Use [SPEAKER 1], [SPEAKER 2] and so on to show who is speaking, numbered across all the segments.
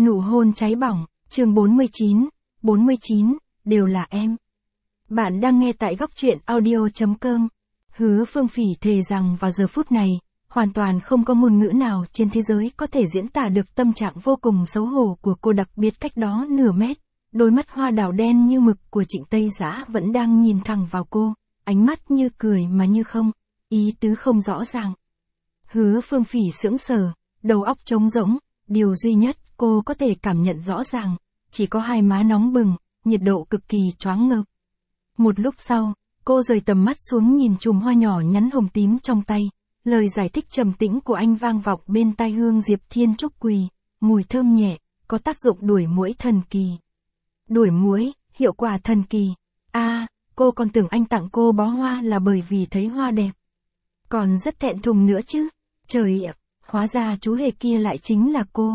[SPEAKER 1] Nụ hôn cháy bỏng, chương 49, đều là em. Bạn đang nghe tại góc truyện audio.com. Hứa Phương Phỉ thề rằng vào giờ phút này, hoàn toàn không có ngôn ngữ nào trên thế giới có thể diễn tả được tâm trạng vô cùng xấu hổ của cô, đặc biệt cách đó nửa mét. Đôi mắt hoa đào đen như mực của Trịnh Tây Dã vẫn đang nhìn thẳng vào cô, ánh mắt như cười mà như không, ý tứ không rõ ràng. Hứa Phương Phỉ sững sờ, đầu óc trống rỗng, điều duy nhất cô có thể cảm nhận rõ ràng, chỉ có hai má nóng bừng, nhiệt độ cực kỳ choáng ngợp. Một lúc sau, cô rời tầm mắt xuống nhìn chùm hoa nhỏ nhắn hồng tím trong tay, lời giải thích trầm tĩnh của anh vang vọng bên tai, hương diệp thiên trúc quỳ, mùi thơm nhẹ, có tác dụng đuổi muỗi thần kỳ. Đuổi muỗi, hiệu quả thần kỳ. Cô còn tưởng anh tặng cô bó hoa là bởi vì thấy hoa đẹp. Còn rất thẹn thùng nữa chứ. Trời ạ, hóa ra chú hề kia lại chính là cô.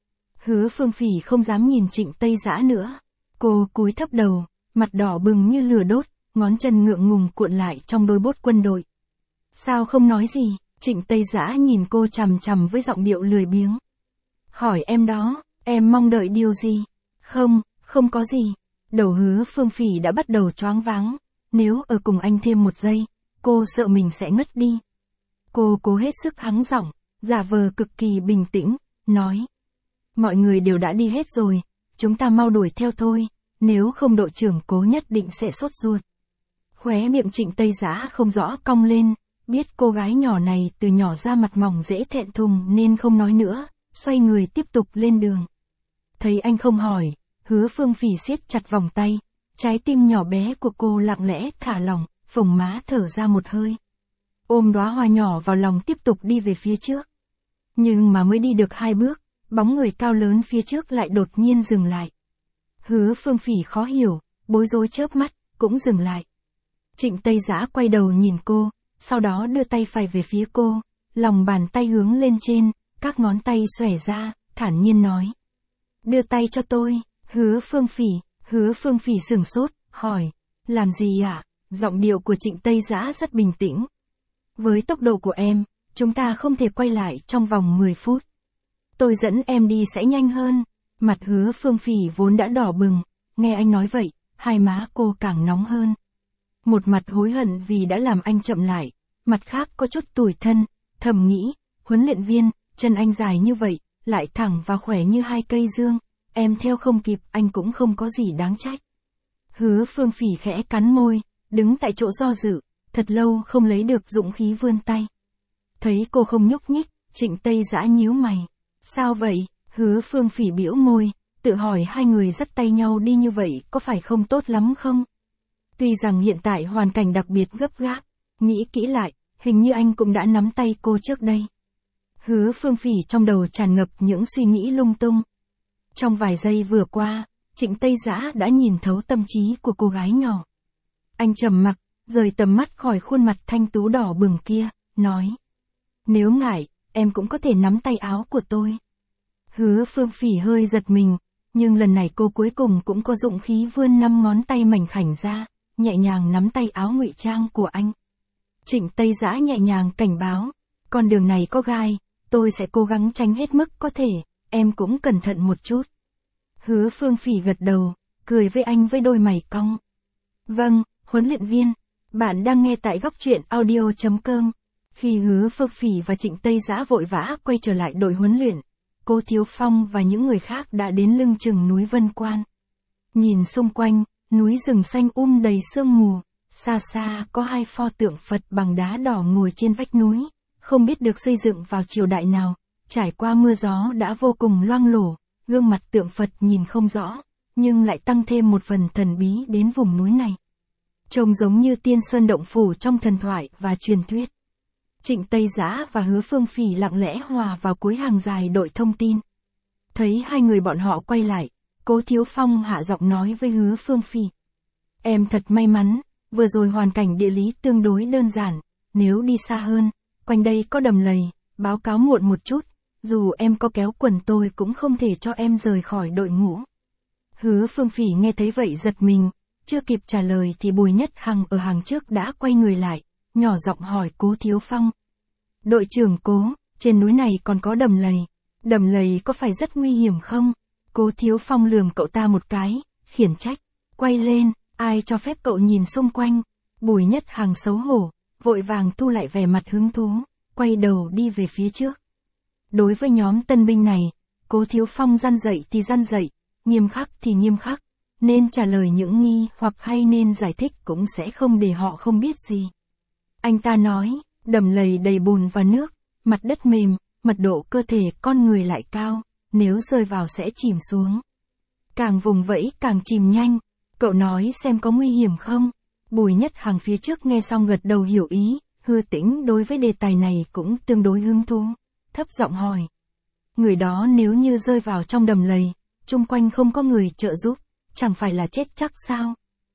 [SPEAKER 1] Hứa Phương Phỉ không dám nhìn Trịnh Tây Dã nữa. Cô cúi thấp đầu, mặt đỏ bừng như lửa đốt, ngón chân ngượng ngùng cuộn lại trong đôi bốt quân đội. Sao không nói gì? Trịnh Tây Dã nhìn cô chằm chằm với giọng điệu lười biếng. Hỏi em đó, em mong đợi điều gì? Không có gì. Đầu Hứa Phương Phỉ đã bắt đầu choáng váng. Nếu ở cùng anh thêm một giây, cô sợ mình sẽ ngất đi. Cô cố hết sức hắng giọng, giả vờ cực kỳ bình tĩnh, nói. Mọi người đều đã đi hết rồi, chúng ta mau đuổi theo thôi, nếu không đội trưởng Cố nhất định sẽ sốt ruột. Khóe miệng Trịnh Tây Dã không rõ cong lên, biết cô gái nhỏ này từ nhỏ ra mặt mỏng dễ thẹn thùng nên không nói nữa, xoay người tiếp tục lên đường. Thấy anh không hỏi, Hứa Phương Phỉ siết chặt vòng tay, trái tim nhỏ bé của cô lặng lẽ thả lỏng, phồng má thở ra một hơi. Ôm đóa hoa nhỏ vào lòng tiếp tục đi về phía trước. Nhưng mà mới đi được 2 bước, bóng người cao lớn phía trước lại đột nhiên dừng lại. Hứa Phương Phỉ khó hiểu, bối rối chớp mắt, cũng dừng lại. Trịnh Tây Dã quay đầu nhìn cô, sau đó đưa tay phải về phía cô, lòng bàn tay hướng lên trên, các ngón tay xòe ra, thản nhiên nói. Đưa tay cho tôi, Hứa Phương Phỉ sửng sốt, hỏi, làm gì ạ? Giọng điệu của Trịnh Tây Dã rất bình tĩnh. Với tốc độ của em, chúng ta không thể quay lại trong vòng 10 phút. Tôi dẫn em đi sẽ nhanh hơn. Mặt Hứa Phương Phỉ vốn đã đỏ bừng, nghe anh nói vậy, hai má cô càng nóng hơn. Một mặt hối hận vì đã làm anh chậm lại, mặt khác có chút tủi thân, thầm nghĩ, huấn luyện viên, chân anh dài như vậy, lại thẳng và khỏe như 2 cây dương, em theo không kịp anh cũng không có gì đáng trách. Hứa Phương Phỉ khẽ cắn môi, đứng tại chỗ do dự, thật lâu không lấy được dũng khí vươn tay. Thấy cô không nhúc nhích, Trịnh Tây Dã nhíu mày. Sao vậy? Hứa Phương Phỉ bĩu môi, tự hỏi hai người dắt tay nhau đi như vậy có phải không tốt lắm không? Tuy rằng hiện tại hoàn cảnh đặc biệt gấp gáp, nghĩ kỹ lại, hình như anh cũng đã nắm tay cô trước đây. Hứa Phương Phỉ trong đầu tràn ngập những suy nghĩ lung tung. Trong vài giây vừa qua, Trịnh Tây Dã đã nhìn thấu tâm trí của cô gái nhỏ. Anh trầm mặc, rời tầm mắt khỏi khuôn mặt thanh tú đỏ bừng kia, nói. Nếu ngại, em cũng có thể nắm tay áo của tôi. Hứa Phương Phỉ hơi giật mình, nhưng lần này cô cuối cùng cũng có dũng khí vươn 5 ngón tay mảnh khảnh ra, nhẹ nhàng nắm tay áo ngụy trang của anh. Trịnh Tây Dã nhẹ nhàng cảnh báo, con đường này có gai, tôi sẽ cố gắng tránh hết mức có thể, em cũng cẩn thận một chút. Hứa Phương Phỉ gật đầu, cười với anh với đôi mày cong. Vâng, huấn luyện viên, bạn đang nghe tại góc truyện audio.com. Khi Hứa Phương Phỉ và Trịnh Tây Dã vội vã quay trở lại đội huấn luyện, Cố Thiếu Phong và những người khác đã đến lưng chừng núi Vân Quan. Nhìn xung quanh, núi rừng xanh đầy sương mù, xa xa có 2 pho tượng Phật bằng đá đỏ ngồi trên vách núi, không biết được xây dựng vào triều đại nào, trải qua mưa gió đã vô cùng loang lổ, gương mặt tượng Phật nhìn không rõ, nhưng lại tăng thêm một phần thần bí đến vùng núi này. Trông giống như tiên sơn động phủ trong thần thoại và truyền thuyết. Trịnh Tây Dã và Hứa Phương Phỉ lặng lẽ hòa vào cuối hàng dài đội thông tin. Thấy hai người bọn họ quay lại, Cố Thiếu Phong hạ giọng nói với Hứa Phương Phỉ. Em thật may mắn, vừa rồi hoàn cảnh địa lý tương đối đơn giản, nếu đi xa hơn, quanh đây có đầm lầy, báo cáo muộn một chút, dù em có kéo quần tôi cũng không thể cho em rời khỏi đội ngũ. Hứa Phương Phỉ nghe thấy vậy giật mình, chưa kịp trả lời thì Bùi Nhất Hằng ở hàng trước đã quay người lại, nhỏ giọng hỏi Cố Thiếu Phong. Đội trưởng Cố, trên núi này còn có đầm lầy có phải rất nguy hiểm không? Cố Thiếu Phong lườm cậu ta một cái, khiển trách, quay lên, ai cho phép cậu nhìn xung quanh. Bùi Nhất Hằng xấu hổ, vội vàng thu lại vẻ mặt hứng thú, quay đầu đi về phía trước. Đối với nhóm tân binh này, Cố Thiếu Phong răn dạy thì răn dạy, nghiêm khắc thì nghiêm khắc, nên trả lời những nghi hoặc hay nên giải thích cũng sẽ không để họ không biết gì. Anh ta nói, đầm lầy đầy bùn và nước, mặt đất mềm, mật độ cơ thể con người lại cao, nếu rơi vào sẽ chìm xuống. Càng vùng vẫy càng chìm nhanh, cậu nói xem có nguy hiểm không? Bùi Nhất Hằng phía trước nghe xong gật đầu hiểu ý, Hứa Tĩnh đối với đề tài này cũng tương đối hứng thú, thấp giọng hỏi. Người đó nếu như rơi vào trong đầm lầy, chung quanh không có người trợ giúp, chẳng phải là chết chắc sao?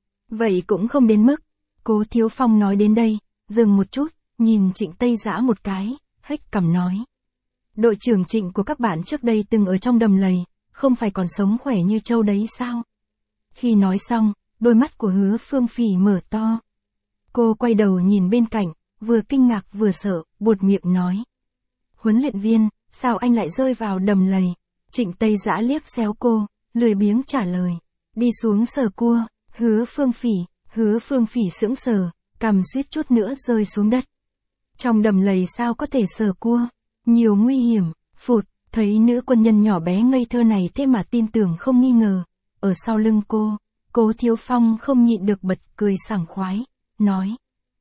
[SPEAKER 1] Vậy cũng không đến mức. Cố Thiếu Phong nói đến đây, dừng một chút, nhìn Trịnh Tây Dã một cái, hếch cằm nói. Đội trưởng Trịnh của các bạn trước đây từng ở trong đầm lầy, không phải còn sống khỏe như trâu đấy sao? Khi nói xong, đôi mắt của Hứa Phương Phỉ mở to. Cô quay đầu nhìn bên cạnh, vừa kinh ngạc vừa sợ, buột miệng nói. Huấn luyện viên, sao anh lại rơi vào đầm lầy? Trịnh Tây Dã liếc xéo cô, lười biếng trả lời. Đi xuống sờ cua. Hứa Phương Phỉ sững sờ, cằm suýt chút nữa rơi xuống đất. Trong đầm lầy sao có thể sờ cua? Nhiều nguy hiểm. Phụt, thấy nữ quân nhân nhỏ bé ngây thơ này thế mà tin tưởng không nghi ngờ. Ở sau lưng cô, Cố Thiếu Phong không nhịn được bật cười sảng khoái, nói.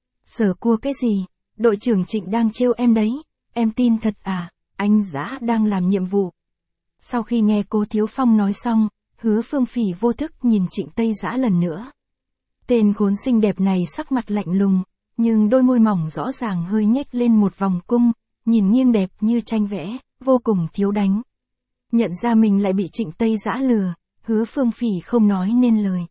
[SPEAKER 1] Sờ cua cái gì? Đội trưởng Trịnh đang trêu em đấy. Em tin thật à? Anh Dã đang làm nhiệm vụ. Sau khi nghe Cố Thiếu Phong nói xong, Hứa Phương Phỉ vô thức nhìn Trịnh Tây Dã lần nữa. Tên khốn xinh đẹp này sắc mặt lạnh lùng, nhưng đôi môi mỏng rõ ràng hơi nhếch lên một vòng cung, nhìn nghiêng đẹp như tranh vẽ, vô cùng thiếu đánh. Nhận ra mình lại bị Trịnh Tây Dã lừa, Hứa Phương Phỉ không nói nên lời.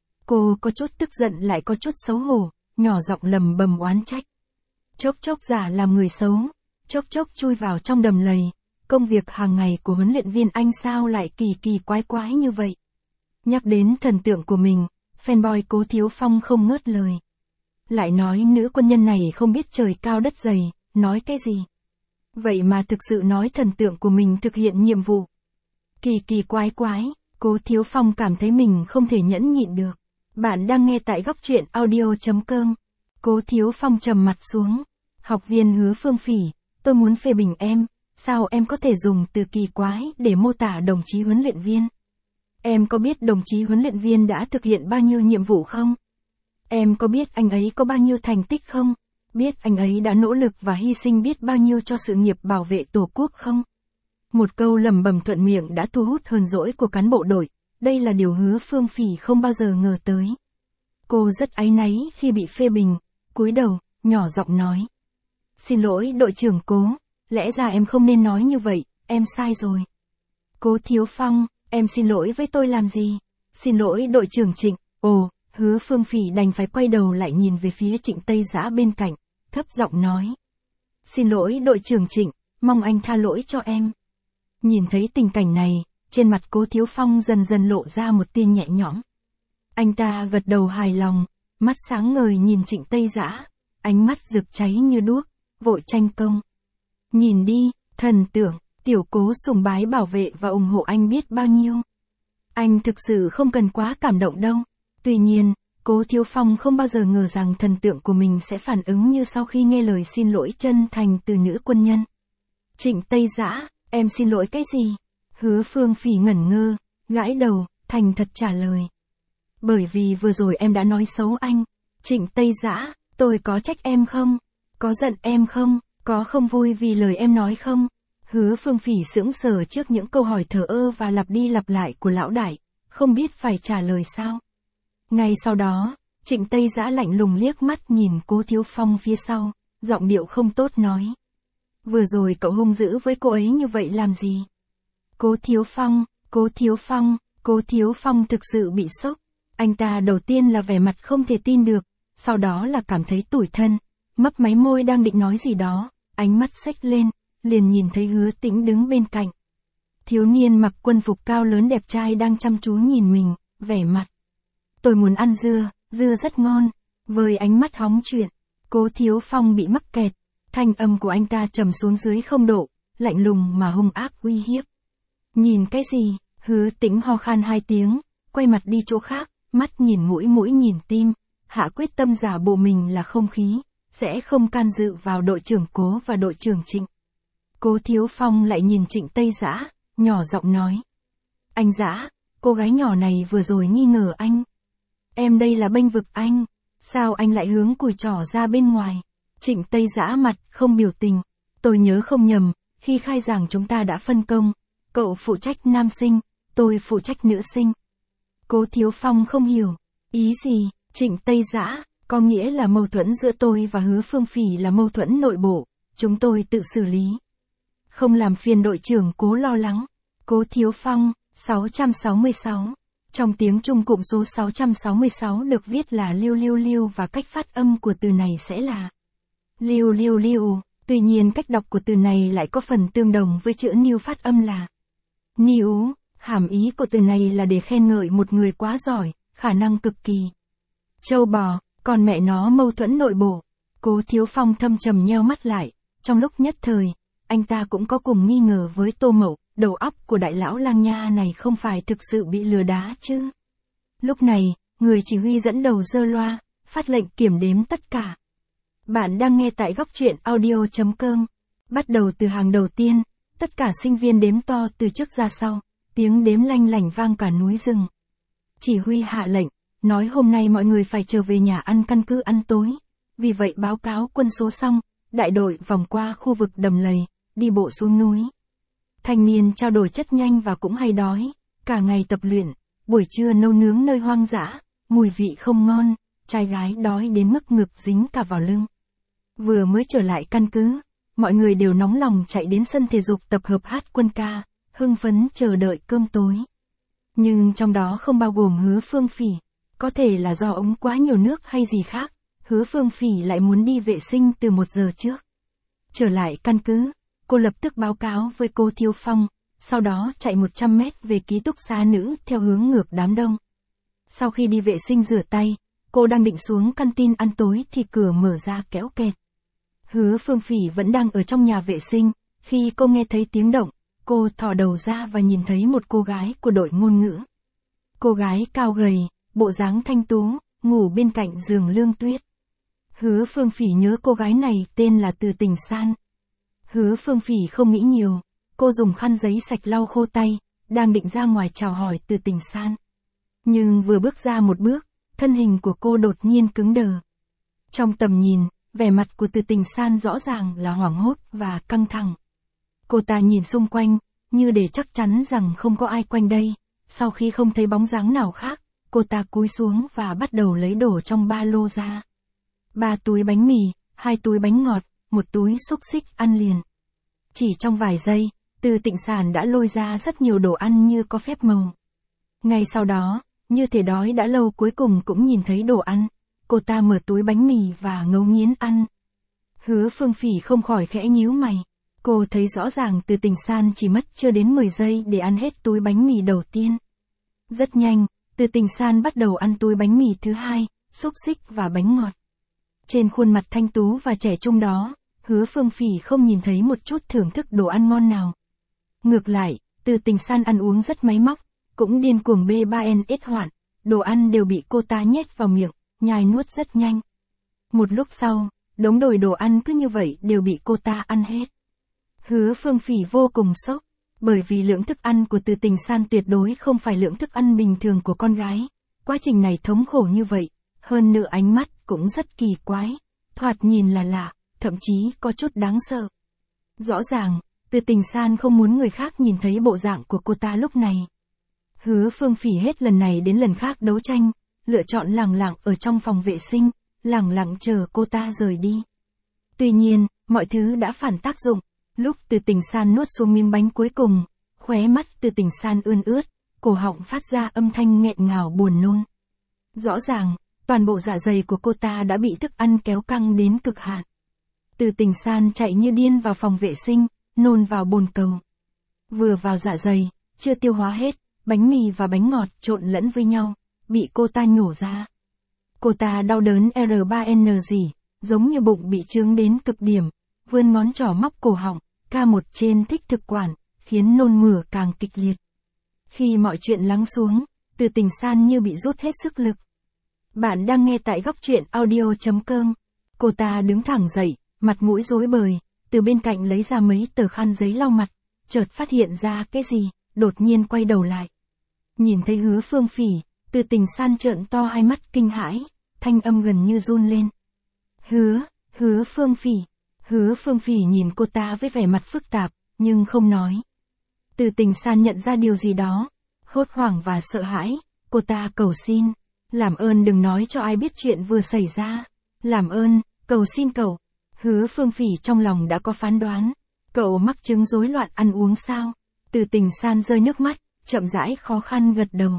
[SPEAKER 1] Cô có chút tức giận lại có chút xấu hổ, nhỏ giọng lầm bầm oán trách. Chốc chốc giả làm người xấu, chốc chốc chui vào trong đầm lầy, công việc hàng ngày của huấn luyện viên anh sao lại kỳ kỳ quái quái như vậy. Nhắc đến thần tượng của mình, fanboy Cố Thiếu Phong không ngớt lời. Lại nói nữ quân nhân này không biết trời cao đất dày, nói cái gì. Vậy mà thực sự nói thần tượng của mình thực hiện nhiệm vụ. Kỳ kỳ quái quái, Cố Thiếu Phong cảm thấy mình không thể nhẫn nhịn được. Bạn đang nghe tại góc truyện audio.com. Cố Thiếu Phong trầm mặt xuống. Học viên Hứa Phương Phỉ, tôi muốn phê bình em. Sao em có thể dùng từ kỳ quái để mô tả đồng chí huấn luyện viên? Em có biết đồng chí huấn luyện viên đã thực hiện bao nhiêu nhiệm vụ không? Em có biết anh ấy có bao nhiêu thành tích không? Biết anh ấy đã nỗ lực và hy sinh biết bao nhiêu cho sự nghiệp bảo vệ Tổ quốc không? Một câu lẩm bẩm thuận miệng đã thu hút hờn dỗi của cán bộ đội, đây là điều Hứa Phương Phỉ không bao giờ ngờ tới. Cô rất áy náy khi bị phê bình, cúi đầu, nhỏ giọng nói. Xin lỗi đội trưởng Cố, lẽ ra em không nên nói như vậy, em sai rồi. Cố Thiếu Phong, em xin lỗi với tôi làm gì? Xin lỗi đội trưởng Trịnh. Ồ, Hứa Phương Phỉ đành phải quay đầu lại nhìn về phía Trịnh Tây Dã bên cạnh, thấp giọng nói. Xin lỗi đội trưởng Trịnh, mong anh tha lỗi cho em. Nhìn thấy tình cảnh này, trên mặt Cố Thiếu Phong dần dần lộ ra một tia nhẹ nhõm. Anh ta gật đầu hài lòng, mắt sáng ngời nhìn Trịnh Tây Dã, ánh mắt rực cháy như đuốc, vội tranh công. Nhìn đi, thần tượng, tiểu Cố sùng bái bảo vệ và ủng hộ anh biết bao nhiêu. Anh thực sự không cần quá cảm động đâu. Tuy nhiên, Cố Thiếu Phong không bao giờ ngờ rằng thần tượng của mình sẽ phản ứng như sau khi nghe lời xin lỗi chân thành từ nữ quân nhân. Trịnh Tây Dã, em xin lỗi cái gì? Hứa Phương Phỉ ngẩn ngơ, gãi đầu, thành thật trả lời. Bởi vì vừa rồi em đã nói xấu anh. Trịnh Tây Dã, tôi có trách em không? Có giận em không? Có không vui vì lời em nói không? Hứa Phương Phỉ sững sờ trước những câu hỏi thờ ơ và lặp đi lặp lại của lão đại, không biết phải trả lời sao. Ngay sau đó, Trịnh Tây Dã lạnh lùng liếc mắt nhìn Cố Thiếu Phong phía sau, giọng điệu không tốt nói. Vừa rồi cậu hung dữ với cô ấy như vậy làm gì? Cố Thiếu Phong thực sự bị sốc. Anh ta đầu tiên là vẻ mặt không thể tin được, sau đó là cảm thấy tủi thân, mấp máy môi đang định nói gì đó, ánh mắt xếch lên, liền nhìn thấy Hứa Tĩnh đứng bên cạnh. Thiếu niên mặc quân phục cao lớn đẹp trai đang chăm chú nhìn mình, vẻ mặt. Tôi muốn ăn dưa, dưa rất ngon. Với ánh mắt hóng chuyện, Cố Thiếu Phong bị mắc kẹt, thanh âm của anh ta trầm xuống dưới 0 độ, lạnh lùng mà hung ác uy hiếp. Nhìn cái gì? Hứa Tĩnh ho khan 2 tiếng, quay mặt đi chỗ khác, mắt nhìn mũi mũi nhìn tim, hạ quyết tâm giả bộ mình là không khí, sẽ không can dự vào đội trưởng Cố và đội trưởng Trịnh. Cố Thiếu Phong lại nhìn Trịnh Tây Dã, nhỏ giọng nói. Anh Dã, cô gái nhỏ này vừa rồi nghi ngờ anh. Em đây là bênh vực anh, sao anh lại hướng cùi trỏ ra bên ngoài? Trịnh Tây Dã mặt không biểu tình, tôi nhớ không nhầm, khi khai giảng chúng ta đã phân công, cậu phụ trách nam sinh, tôi phụ trách nữ sinh. Cố Thiếu Phong không hiểu, ý gì? Trịnh Tây Dã, có nghĩa là mâu thuẫn giữa tôi và Hứa Phương Phỉ là mâu thuẫn nội bộ, chúng tôi tự xử lý. Không làm phiền đội trưởng Cố lo lắng. Cố Thiếu Phong, 666. Trong tiếng Trung cụm số 666 được viết là liu liu liu và cách phát âm của từ này sẽ là liu liu liu. Tuy nhiên cách đọc của từ này lại có phần tương đồng với chữ niu phát âm là niu. Hàm ý của từ này là để khen ngợi một người quá giỏi, khả năng cực kỳ. Châu bò, còn mẹ nó mâu thuẫn nội bộ. Cố Thiếu Phong thâm trầm nheo mắt lại, trong lúc nhất thời, anh ta cũng có cùng nghi ngờ với Tô Mậu, đầu óc của đại lão Lang Nha này không phải thực sự bị lừa đá chứ. Lúc này, người chỉ huy dẫn đầu giơ loa, phát lệnh kiểm đếm tất cả. Bạn đang nghe tại góc truyện audio.com. Bắt đầu từ hàng đầu tiên, tất cả sinh viên đếm to từ trước ra sau, tiếng đếm lanh lảnh vang cả núi rừng. Chỉ huy hạ lệnh, nói hôm nay mọi người phải trở về nhà ăn căn cứ ăn tối. Vì vậy báo cáo quân số xong, đại đội vòng qua khu vực đầm lầy, đi bộ xuống núi. Thanh niên trao đổi chất nhanh và cũng hay đói, cả ngày tập luyện, buổi trưa nấu nướng nơi hoang dã, mùi vị không ngon, trai gái đói đến mức ngực dính cả vào lưng. Vừa mới trở lại căn cứ, mọi người đều nóng lòng chạy đến sân thể dục tập hợp hát quân ca, hưng phấn chờ đợi cơm tối. Nhưng trong đó không bao gồm Hứa Phương Phỉ, có thể là do uống quá nhiều nước hay gì khác, Hứa Phương Phỉ lại muốn đi vệ sinh từ 1 giờ trước. Trở lại căn cứ, cô lập tức báo cáo với Cố Thiếu Phong, sau đó chạy 100 mét về ký túc xá nữ theo hướng ngược đám đông. Sau khi đi vệ sinh rửa tay, cô đang định xuống căn tin ăn tối thì cửa mở ra kéo kẹt. Hứa Phương Phỉ vẫn đang ở trong nhà vệ sinh, khi cô nghe thấy tiếng động, cô thò đầu ra và nhìn thấy một cô gái của đội ngôn ngữ. Cô gái cao gầy, bộ dáng thanh tú, ngủ bên cạnh giường Lương Tuyết. Hứa Phương Phỉ nhớ cô gái này tên là Từ Tình San. Hứa Phương Phỉ không nghĩ nhiều, cô dùng khăn giấy sạch lau khô tay, đang định ra ngoài chào hỏi Từ Tình San. Nhưng vừa bước ra một bước, thân hình của cô đột nhiên cứng đờ. Trong tầm nhìn, vẻ mặt của Từ Tình San rõ ràng là hoảng hốt và căng thẳng. Cô ta nhìn xung quanh, như để chắc chắn rằng không có ai quanh đây. Sau khi không thấy bóng dáng nào khác, cô ta cúi xuống và bắt đầu lấy đồ trong ba lô ra. 3 túi bánh mì, 2 túi bánh ngọt, 1 túi xúc xích ăn liền. Chỉ trong vài giây, Từ Tịnh Sản đã lôi ra rất nhiều đồ ăn như có phép màu. Ngay sau đó, như thể đói đã lâu cuối cùng cũng nhìn thấy đồ ăn. Cô ta mở túi bánh mì và ngấu nghiến ăn. Hứa Phương Phỉ không khỏi khẽ nhíu mày. Cô thấy rõ ràng Từ Tình San chỉ mất chưa đến 10 giây để ăn hết túi bánh mì đầu tiên. Rất nhanh, Từ Tình San bắt đầu ăn túi bánh mì thứ hai, xúc xích và bánh ngọt. Trên khuôn mặt thanh tú và trẻ trung đó, Hứa Phương Phỉ không nhìn thấy một chút thưởng thức đồ ăn ngon nào. Ngược lại, Từ Tình San ăn uống rất máy móc, cũng điên cuồng B3NS hoạn, đồ ăn đều bị cô ta nhét vào miệng, nhai nuốt rất nhanh. Một lúc sau, đống đồi đồ ăn cứ như vậy đều bị cô ta ăn hết. Hứa Phương Phỉ vô cùng sốc, bởi vì lượng thức ăn của Từ Tình San tuyệt đối không phải lượng thức ăn bình thường của con gái. Quá trình này thống khổ như vậy, hơn nữa ánh mắt cũng rất kỳ quái, thoạt nhìn là lạ, thậm chí có chút đáng sợ. Rõ ràng, Từ Tình San không muốn người khác nhìn thấy bộ dạng của cô ta lúc này. Hứa Phương Phỉ hết lần này đến lần khác đấu tranh, lựa chọn lẳng lặng ở trong phòng vệ sinh, lẳng lặng chờ cô ta rời đi. Tuy nhiên, mọi thứ đã phản tác dụng. Lúc Từ Tình San nuốt xuống miếng bánh cuối cùng, khóe mắt Từ Tình San ươn ướt, cổ họng phát ra âm thanh nghẹn ngào buồn nôn. Rõ ràng, toàn bộ dạ dày của cô ta đã bị thức ăn kéo căng đến cực hạn. Từ Tình San chạy như điên vào phòng vệ sinh, nôn vào bồn cầu. Vừa vào dạ dày, chưa tiêu hóa hết, bánh mì và bánh ngọt trộn lẫn với nhau, bị cô ta nhổ ra. Cô ta đau đớn R3N gì, giống như bụng bị chướng đến cực điểm, vươn ngón trỏ móc cổ họng, K1 trên thích thực quản, khiến nôn mửa càng kịch liệt. Khi mọi chuyện lắng xuống, Từ Tình San như bị rút hết sức lực. Bạn đang nghe tại góc truyện audio.com. Cô ta đứng thẳng dậy, mặt mũi rối bời, từ bên cạnh lấy ra mấy tờ khăn giấy lau mặt, chợt phát hiện ra cái gì, đột nhiên quay đầu lại. Nhìn thấy Hứa Phương Phỉ, Từ Tình San trợn to hai mắt kinh hãi, thanh âm gần như run lên. Hứa Phương Phỉ. Hứa Phương Phỉ nhìn cô ta với vẻ mặt phức tạp, nhưng không nói. Từ Tình San nhận ra điều gì đó, hốt hoảng và sợ hãi, cô ta cầu xin. Làm ơn đừng nói cho ai biết chuyện vừa xảy ra. Làm ơn, cầu xin cậu. Hứa Phương Phỉ trong lòng đã có phán đoán. Cậu mắc chứng rối loạn ăn uống sao? Từ Tình San rơi nước mắt, chậm rãi khó khăn gật đầu.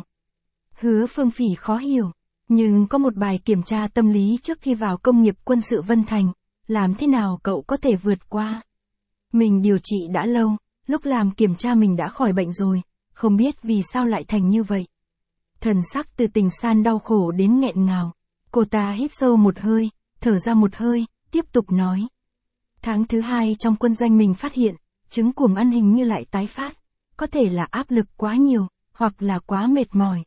[SPEAKER 1] Hứa Phương Phỉ khó hiểu, nhưng có một bài kiểm tra tâm lý trước khi vào công nghiệp quân sự Vân Thành, làm thế nào cậu có thể vượt qua? Mình điều trị đã lâu, lúc làm kiểm tra mình đã khỏi bệnh rồi, không biết vì sao lại thành như vậy. Thần sắc Từ Tình San đau khổ đến nghẹn ngào. Cô ta hít sâu một hơi, thở ra một hơi, tiếp tục nói. Tháng thứ 2 trong quân doanh mình phát hiện, chứng cuồng ăn hình như lại tái phát. Có thể là áp lực quá nhiều, hoặc là quá mệt mỏi.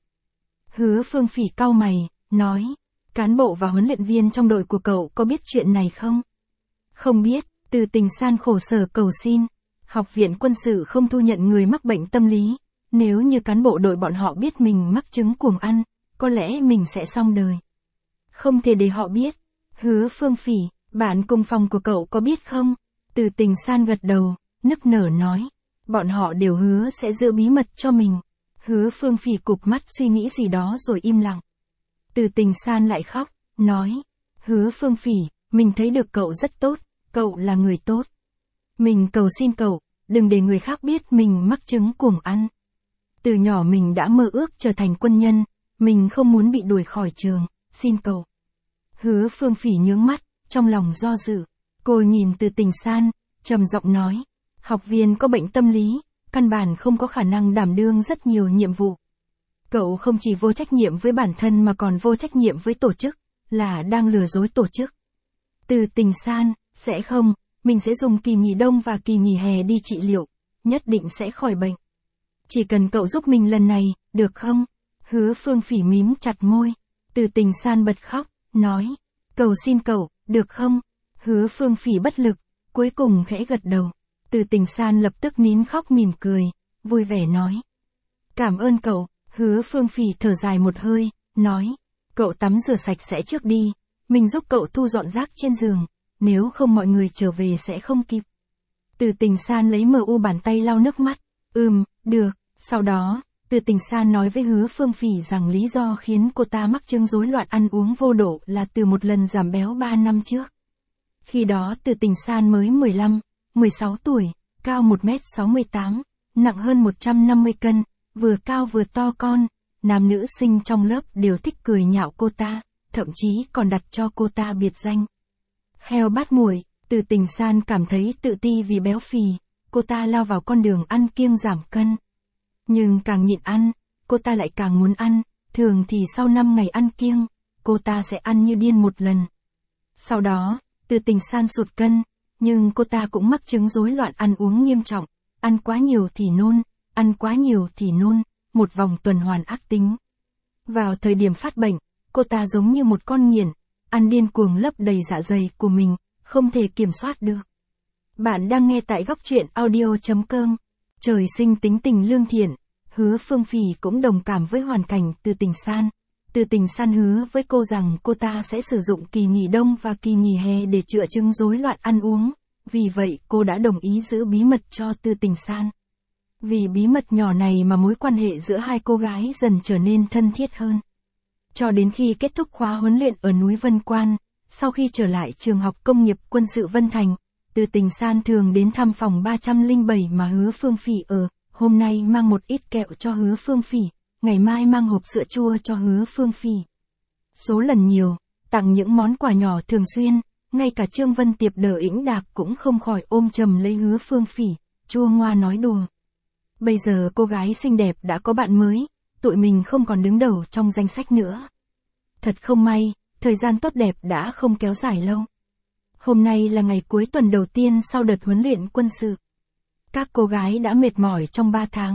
[SPEAKER 1] Hứa Phương Phỉ cau mày, nói. Cán bộ và huấn luyện viên trong đội của cậu có biết chuyện này không? Không biết. Từ Tình San khổ sở cầu xin. Học viện quân sự không thu nhận người mắc bệnh tâm lý. Nếu như cán bộ đội bọn họ biết mình mắc chứng cuồng ăn, có lẽ mình sẽ xong đời. Không thể để họ biết. Hứa Phương Phỉ, bạn cùng phòng của cậu có biết không? Từ Tình San gật đầu, nức nở nói. Bọn họ đều hứa sẽ giữ bí mật cho mình. Hứa Phương Phỉ cụp mắt suy nghĩ gì đó rồi im lặng. Từ Tình San lại khóc, nói. Hứa Phương Phỉ, mình thấy được cậu rất tốt, cậu là người tốt. Mình cầu xin cậu, đừng để người khác biết mình mắc chứng cuồng ăn. Từ nhỏ mình đã mơ ước trở thành quân nhân, mình không muốn bị đuổi khỏi trường, xin cậu. Hứa Phương Phỉ nhướng mắt, trong lòng do dự. Cô nhìn Từ Tình San, trầm giọng nói. Học viên có bệnh tâm lý, căn bản không có khả năng đảm đương rất nhiều nhiệm vụ. Cậu không chỉ vô trách nhiệm với bản thân mà còn vô trách nhiệm với tổ chức, là đang lừa dối tổ chức. Từ Tình San, sẽ không, mình sẽ dùng kỳ nghỉ đông và kỳ nghỉ hè đi trị liệu, nhất định sẽ khỏi bệnh. Chỉ cần cậu giúp mình lần này, được không? Hứa Phương Phỉ mím chặt môi. Từ Tình San bật khóc, nói. Cầu xin cậu, được không? Hứa Phương Phỉ bất lực, cuối cùng khẽ gật đầu. Từ Tình San lập tức nín khóc mỉm cười, vui vẻ nói. Cảm ơn cậu. Hứa Phương Phỉ thở dài một hơi, nói. Cậu tắm rửa sạch sẽ trước đi, mình giúp cậu thu dọn rác trên giường, nếu không mọi người trở về sẽ không kịp. Từ Tình San lấy MU bàn tay lau nước mắt. Được. Sau đó, Từ Tình San nói với Hứa Phương Phỉ rằng lý do khiến cô ta mắc chứng rối loạn ăn uống vô độ là từ một lần giảm béo 3 năm trước. Khi đó Từ Tình San mới 16 tuổi, cao 1m68, nặng hơn 150 cân, vừa cao vừa to con, nam nữ sinh trong lớp đều thích cười nhạo cô ta, thậm chí còn đặt cho cô ta biệt danh. Heo bát muội. Từ Tình San cảm thấy tự ti vì béo phì, cô ta lao vào con đường ăn kiêng giảm cân. Nhưng càng nhịn ăn, cô ta lại càng muốn ăn, thường thì sau 5 ngày ăn kiêng, cô ta sẽ ăn như điên một lần. Sau đó, Từ Tình San sụt cân, nhưng cô ta cũng mắc chứng rối loạn ăn uống nghiêm trọng, ăn quá nhiều thì nôn, ăn quá nhiều thì nôn, một vòng tuần hoàn ác tính. Vào thời điểm phát bệnh, cô ta giống như một con nghiện, ăn điên cuồng lấp đầy dạ dày của mình, không thể kiểm soát được. Bạn đang nghe tại góc truyện audio.com. Trời sinh tính tình lương thiện, Hứa Phương Phỉ cũng đồng cảm với hoàn cảnh Từ Tình San. Từ Tình San hứa với cô rằng cô ta sẽ sử dụng kỳ nghỉ đông và kỳ nghỉ hè để chữa chứng rối loạn ăn uống, vì vậy cô đã đồng ý giữ bí mật cho Từ Tình San. Vì bí mật nhỏ này mà mối quan hệ giữa hai cô gái dần trở nên thân thiết hơn. Cho đến khi kết thúc khóa huấn luyện ở núi Vân Quan, sau khi trở lại trường học công nghiệp quân sự Vân Thành, Từ Tình San thường đến thăm phòng 307 mà Hứa Phương Phỉ ở, hôm nay mang một ít kẹo cho Hứa Phương Phỉ, ngày mai mang hộp sữa chua cho Hứa Phương Phỉ. Số lần nhiều, tặng những món quà nhỏ thường xuyên, ngay cả Trương Vân Tiệp đờ ĩnh đạc cũng không khỏi ôm chầm lấy Hứa Phương Phỉ, chua ngoa nói đùa. Bây giờ cô gái xinh đẹp đã có bạn mới, tụi mình không còn đứng đầu trong danh sách nữa. Thật không may, thời gian tốt đẹp đã không kéo dài lâu. Hôm nay là ngày cuối tuần đầu tiên sau đợt huấn luyện quân sự. Các cô gái đã mệt mỏi trong 3 tháng,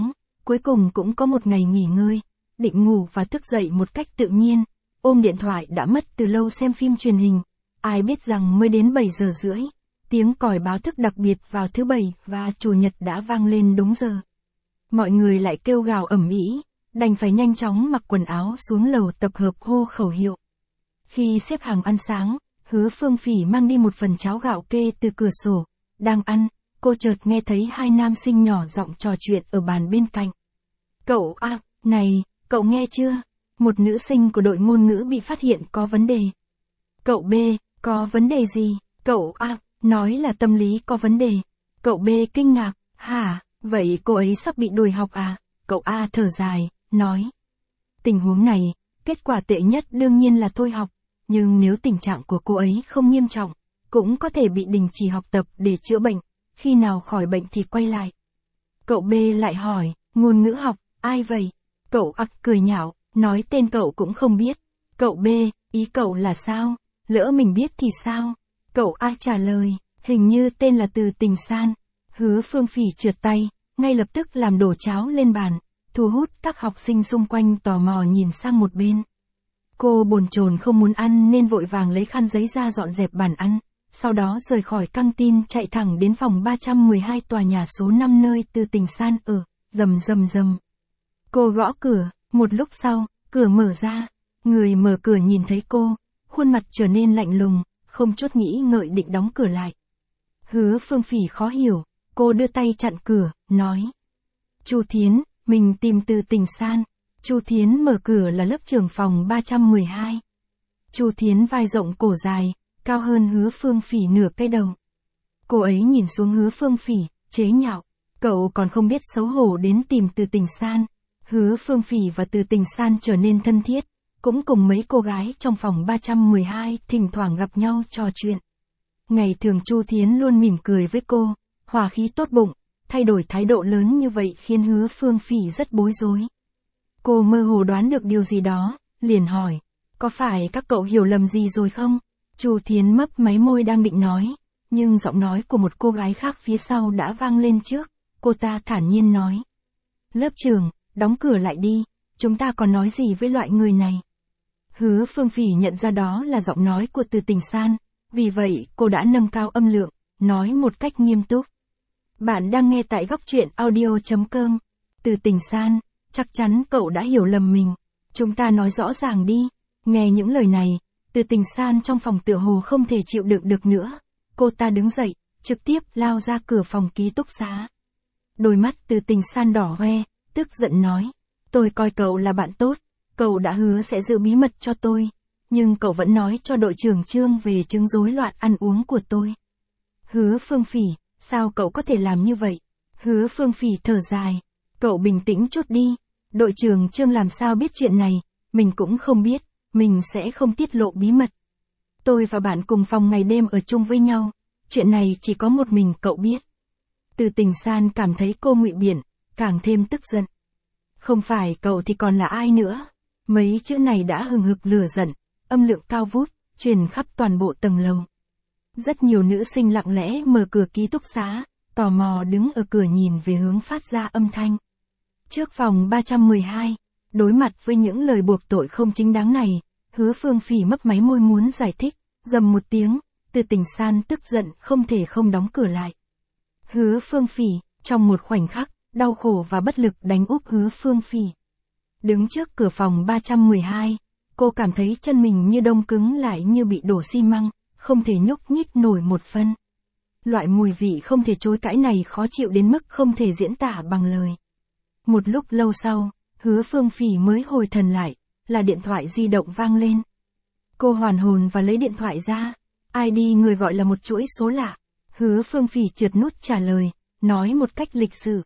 [SPEAKER 1] cuối cùng cũng có một ngày nghỉ ngơi, định ngủ và thức dậy một cách tự nhiên, ôm điện thoại đã mất từ lâu xem phim truyền hình, ai biết rằng mới đến 7 giờ rưỡi, tiếng còi báo thức đặc biệt vào thứ Bảy và Chủ nhật đã vang lên đúng giờ. Mọi người lại kêu gào ầm ĩ, đành phải nhanh chóng mặc quần áo xuống lầu tập hợp hô khẩu hiệu. Khi xếp hàng ăn sáng, Hứa Phương Phỉ mang đi một phần cháo gạo kê từ cửa sổ, đang ăn, cô chợt nghe thấy hai nam sinh nhỏ giọng trò chuyện ở bàn bên cạnh. Cậu A, này, cậu nghe chưa? Một nữ sinh của đội ngôn ngữ bị phát hiện có vấn đề. Cậu B, có vấn đề gì? Cậu A, nói là tâm lý có vấn đề. Cậu B kinh ngạc, hả, vậy cô ấy sắp bị đuổi học à? Cậu A thở dài, nói. Tình huống này, kết quả tệ nhất đương nhiên là thôi học, nhưng nếu tình trạng của cô ấy không nghiêm trọng, cũng có thể bị đình chỉ học tập để chữa bệnh, khi nào khỏi bệnh thì quay lại. Cậu B lại hỏi, ngôn ngữ học, ai vậy? Cậu A cười nhạo, nói tên cậu cũng không biết. Cậu B, ý cậu là sao? Lỡ mình biết thì sao? Cậu A trả lời, hình như tên là Từ Tình San. Hứa Phương Phỉ trượt tay, ngay lập tức làm đổ cháo lên bàn, thu hút các học sinh xung quanh tò mò nhìn sang một bên. Cô bồn chồn không muốn ăn nên vội vàng lấy khăn giấy ra dọn dẹp bàn ăn, sau đó rời khỏi căng tin chạy thẳng đến phòng 312 tòa nhà số 5 nơi Từ Tình San ở, rầm rầm rầm. Cô gõ cửa, một lúc sau, cửa mở ra, người mở cửa nhìn thấy cô, khuôn mặt trở nên lạnh lùng, không chút nghĩ ngợi định đóng cửa lại. Hứa Phương Phỉ khó hiểu, cô đưa tay chặn cửa, nói. Chu Thiến, mình tìm Từ Tình San. Chu Thiến mở cửa là lớp trưởng phòng 312. Chu Thiến vai rộng cổ dài, cao hơn Hứa Phương Phỉ nửa cái đầu. Cô ấy nhìn xuống Hứa Phương Phỉ, chế nhạo. Cậu còn không biết xấu hổ đến tìm Từ Tình San. Hứa Phương Phỉ và Từ Tình San trở nên thân thiết, cũng cùng mấy cô gái trong phòng 312 thỉnh thoảng gặp nhau trò chuyện. Ngày thường Chu Thiến luôn mỉm cười với cô, hòa khí tốt bụng, thay đổi thái độ lớn như vậy khiến Hứa Phương Phỉ rất bối rối. Cô mơ hồ đoán được điều gì đó, liền hỏi, có phải các cậu hiểu lầm gì rồi không? Chu Thiến mấp máy môi đang định nói, nhưng giọng nói của một cô gái khác phía sau đã vang lên trước, cô ta thản nhiên nói. Lớp trưởng, đóng cửa lại đi, chúng ta còn nói gì với loại người này? Hứa Phương Phỉ nhận ra đó là giọng nói của Từ Tình San, vì vậy cô đã nâng cao âm lượng, nói một cách nghiêm túc. Bạn đang nghe tại góc truyện audio.com. Từ Tình San, chắc chắn cậu đã hiểu lầm mình. Chúng ta nói rõ ràng đi. Nghe những lời này, Từ Tình San trong phòng tựa hồ không thể chịu đựng được nữa. Cô ta đứng dậy, trực tiếp lao ra cửa phòng ký túc xá. Đôi mắt Từ Tình San đỏ hoe, tức giận nói. Tôi coi cậu là bạn tốt, cậu đã hứa sẽ giữ bí mật cho tôi. Nhưng cậu vẫn nói cho đội trưởng Trương về chứng rối loạn ăn uống của tôi. Hứa Phương Phỉ, sao cậu có thể làm như vậy? Hứa Phương Phỉ thở dài. Cậu bình tĩnh chút đi. Đội trưởng Trương làm sao biết chuyện này, mình cũng không biết, mình sẽ không tiết lộ bí mật. Tôi và bạn cùng phòng ngày đêm ở chung với nhau, chuyện này chỉ có một mình cậu biết. Từ Tình San cảm thấy cô ngụy biện, càng thêm tức giận. Không phải cậu thì còn là ai nữa? Mấy chữ này đã hừng hực lửa giận, âm lượng cao vút, truyền khắp toàn bộ tầng lầu. Rất nhiều nữ sinh lặng lẽ mở cửa ký túc xá, tò mò đứng ở cửa nhìn về hướng phát ra âm thanh. Trước phòng 312, đối mặt với những lời buộc tội không chính đáng này, Hứa Phương Phỉ mấp máy môi muốn giải thích, rầm một tiếng, Từ Tình San tức giận không thể không đóng cửa lại. Hứa Phương Phỉ, trong một khoảnh khắc, đau khổ và bất lực đánh úp Hứa Phương Phỉ. Đứng trước cửa phòng 312, cô cảm thấy chân mình như đông cứng lại như bị đổ xi măng, không thể nhúc nhích nổi một phân. Loại mùi vị không thể chối cãi này khó chịu đến mức không thể diễn tả bằng lời. Một lúc lâu sau, Hứa Phương Phỉ mới hồi thần lại, là điện thoại di động vang lên. Cô hoàn hồn và lấy điện thoại ra, ID người gọi là một chuỗi số lạ. Hứa Phương Phỉ trượt nút trả lời, nói một cách lịch sự.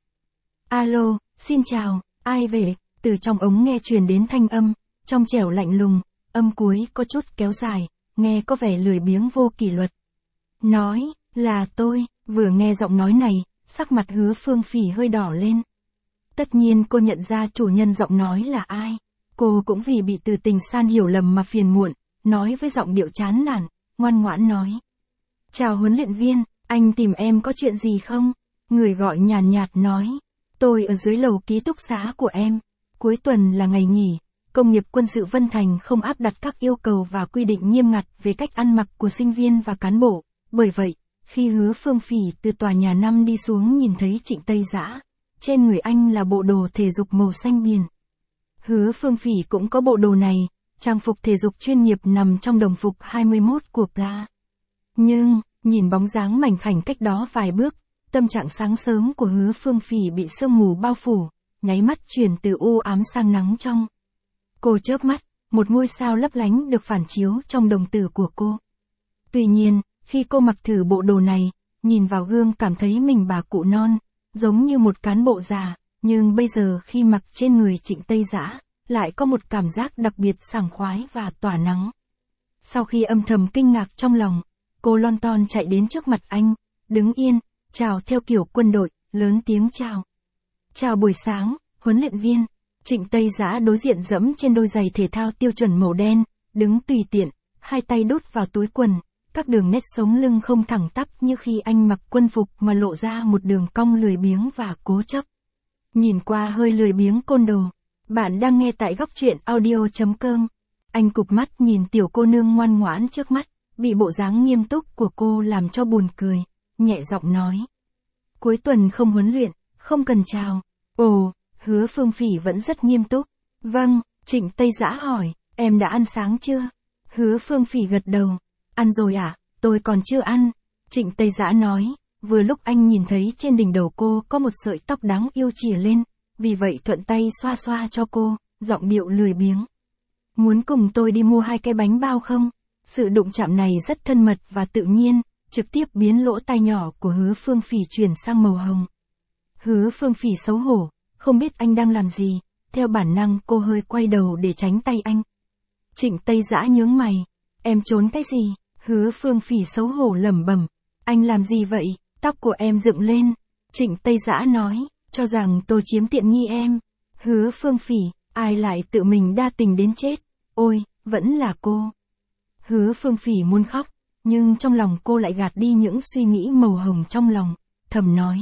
[SPEAKER 1] Alo, xin chào, ai về? Từ trong ống nghe truyền đến thanh âm, trong trẻo lạnh lùng, âm cuối có chút kéo dài, nghe có vẻ lười biếng vô kỷ luật. Nói, là tôi, vừa nghe giọng nói này, sắc mặt Hứa Phương Phỉ hơi đỏ lên. Tất nhiên cô nhận ra chủ nhân giọng nói là ai. Cô cũng vì bị Từ Tình San hiểu lầm mà phiền muộn, nói với giọng điệu chán nản, ngoan ngoãn nói. Chào huấn luyện viên, anh tìm em có chuyện gì không? Người gọi nhàn nhạt nói. Tôi ở dưới lầu ký túc xá của em. Cuối tuần là ngày nghỉ, Công nghiệp Quân sự Vân Thành không áp đặt các yêu cầu và quy định nghiêm ngặt về cách ăn mặc của sinh viên và cán bộ. Bởi vậy, khi Hứa Phương Phỉ từ tòa nhà 5 đi xuống nhìn thấy Trịnh Tây Dã, trên người anh là bộ đồ thể dục màu xanh biển. Hứa Phương Phỉ cũng có bộ đồ này, trang phục thể dục chuyên nghiệp nằm trong đồng phục 21 của Pla. Nhưng, nhìn bóng dáng mảnh khảnh cách đó vài bước, tâm trạng sáng sớm của Hứa Phương Phỉ bị sương mù bao phủ, nháy mắt chuyển từ u ám sang nắng trong. Cô chớp mắt, một ngôi sao lấp lánh được phản chiếu trong đồng tử của cô. Tuy nhiên, khi cô mặc thử bộ đồ này, nhìn vào gương cảm thấy mình bà cụ non, giống như một cán bộ già, nhưng bây giờ khi mặc trên người Trịnh Tây Dã, lại có một cảm giác đặc biệt sảng khoái và tỏa nắng. Sau khi âm thầm kinh ngạc trong lòng, cô lon ton chạy đến trước mặt anh, đứng yên, chào theo kiểu quân đội, lớn tiếng chào. Chào buổi sáng, huấn luyện viên. Trịnh Tây Dã đối diện dẫm trên đôi giày thể thao tiêu chuẩn màu đen, đứng tùy tiện, hai tay đút vào túi quần, các đường nét sống lưng không thẳng tắp như khi anh mặc quân phục mà lộ ra một đường cong lười biếng và cố chấp. Nhìn qua hơi lười biếng côn đồ. Bạn đang nghe tại góc truyện audio.com. Anh cụp mắt nhìn tiểu cô nương ngoan ngoãn trước mắt, bị bộ dáng nghiêm túc của cô làm cho buồn cười, nhẹ giọng nói. Cuối tuần không huấn luyện, không cần chào. Ồ, Hứa Phương Phỉ vẫn rất nghiêm túc. Vâng, Trịnh Tây Dã hỏi, em đã ăn sáng chưa? Hứa Phương Phỉ gật đầu. Ăn rồi à, tôi còn chưa ăn. Trịnh Tây Dã nói, vừa lúc anh nhìn thấy trên đỉnh đầu cô có một sợi tóc đáng yêu chìa lên, vì vậy thuận tay xoa xoa cho cô, giọng điệu lười biếng. Muốn cùng tôi đi mua 2 cái bánh bao không? Sự đụng chạm này rất thân mật và tự nhiên, trực tiếp biến lỗ tai nhỏ của Hứa Phương Phỉ chuyển sang màu hồng. Hứa Phương Phỉ xấu hổ, không biết anh đang làm gì, theo bản năng cô hơi quay đầu để tránh tay anh. Trịnh Tây Dã nhướng mày, em trốn cái gì? Hứa Phương Phỉ xấu hổ lẩm bẩm, anh làm gì vậy? Tóc của em dựng lên. Trịnh Tây Dã nói, cho rằng tôi chiếm tiện nghi em. Hứa Phương Phỉ, ai lại tự mình đa tình đến chết? Ôi, vẫn là cô. Hứa Phương Phỉ muốn khóc, nhưng trong lòng cô lại gạt đi những suy nghĩ màu hồng trong lòng, thầm nói.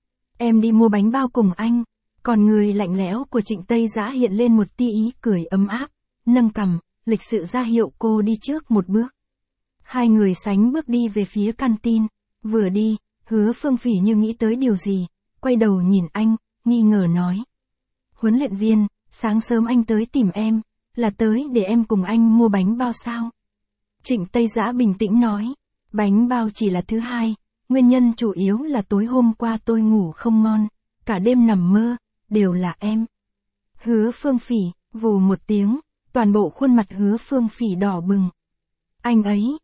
[SPEAKER 1] Em đi mua bánh bao cùng anh. Còn người lạnh lẽo của Trịnh Tây Dã hiện lên một tia ý cười ấm áp, nâng cằm, lịch sự ra hiệu cô đi trước một bước. Hai người sánh bước đi về phía canteen, vừa đi, Hứa Phương Phỉ như nghĩ tới điều gì, quay đầu nhìn anh, nghi ngờ nói. Huấn luyện viên, sáng sớm anh tới tìm em, là tới để em cùng anh mua bánh bao sao? Trịnh Tây Dã bình tĩnh nói, bánh bao chỉ là thứ hai, nguyên nhân chủ yếu là tối hôm qua tôi ngủ không ngon, cả đêm nằm mơ, đều là em. Hứa Phương Phỉ, vù một tiếng, toàn bộ khuôn mặt Hứa Phương Phỉ đỏ bừng. Anh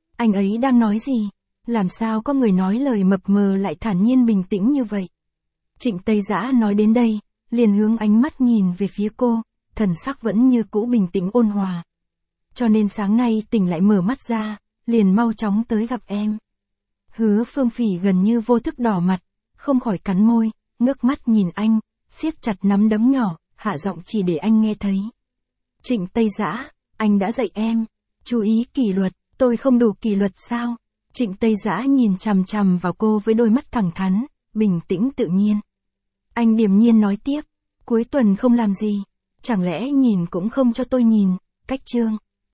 [SPEAKER 1] ấy đang nói gì? Làm sao có người nói lời mập mờ lại thản nhiên bình tĩnh như vậy? Trịnh Tây Dã nói đến đây, liền hướng ánh mắt nhìn về phía cô, thần sắc vẫn như cũ bình tĩnh ôn hòa. Cho nên sáng nay tỉnh lại mở mắt ra, liền mau chóng tới gặp em. Hứa Phương Phỉ gần như vô thức đỏ mặt, không khỏi cắn môi, ngước mắt nhìn anh, siết chặt nắm đấm nhỏ, hạ giọng chỉ để anh nghe thấy. Trịnh Tây Dã, anh đã dạy em, chú ý kỷ luật, tôi không đủ kỷ luật sao? Trịnh Tây Dã nhìn chằm chằm vào cô với đôi mắt thẳng thắn, bình tĩnh tự nhiên. Anh điềm nhiên nói tiếp, cuối tuần không làm gì, chẳng lẽ nhìn cũng không cho tôi nhìn, cách chương.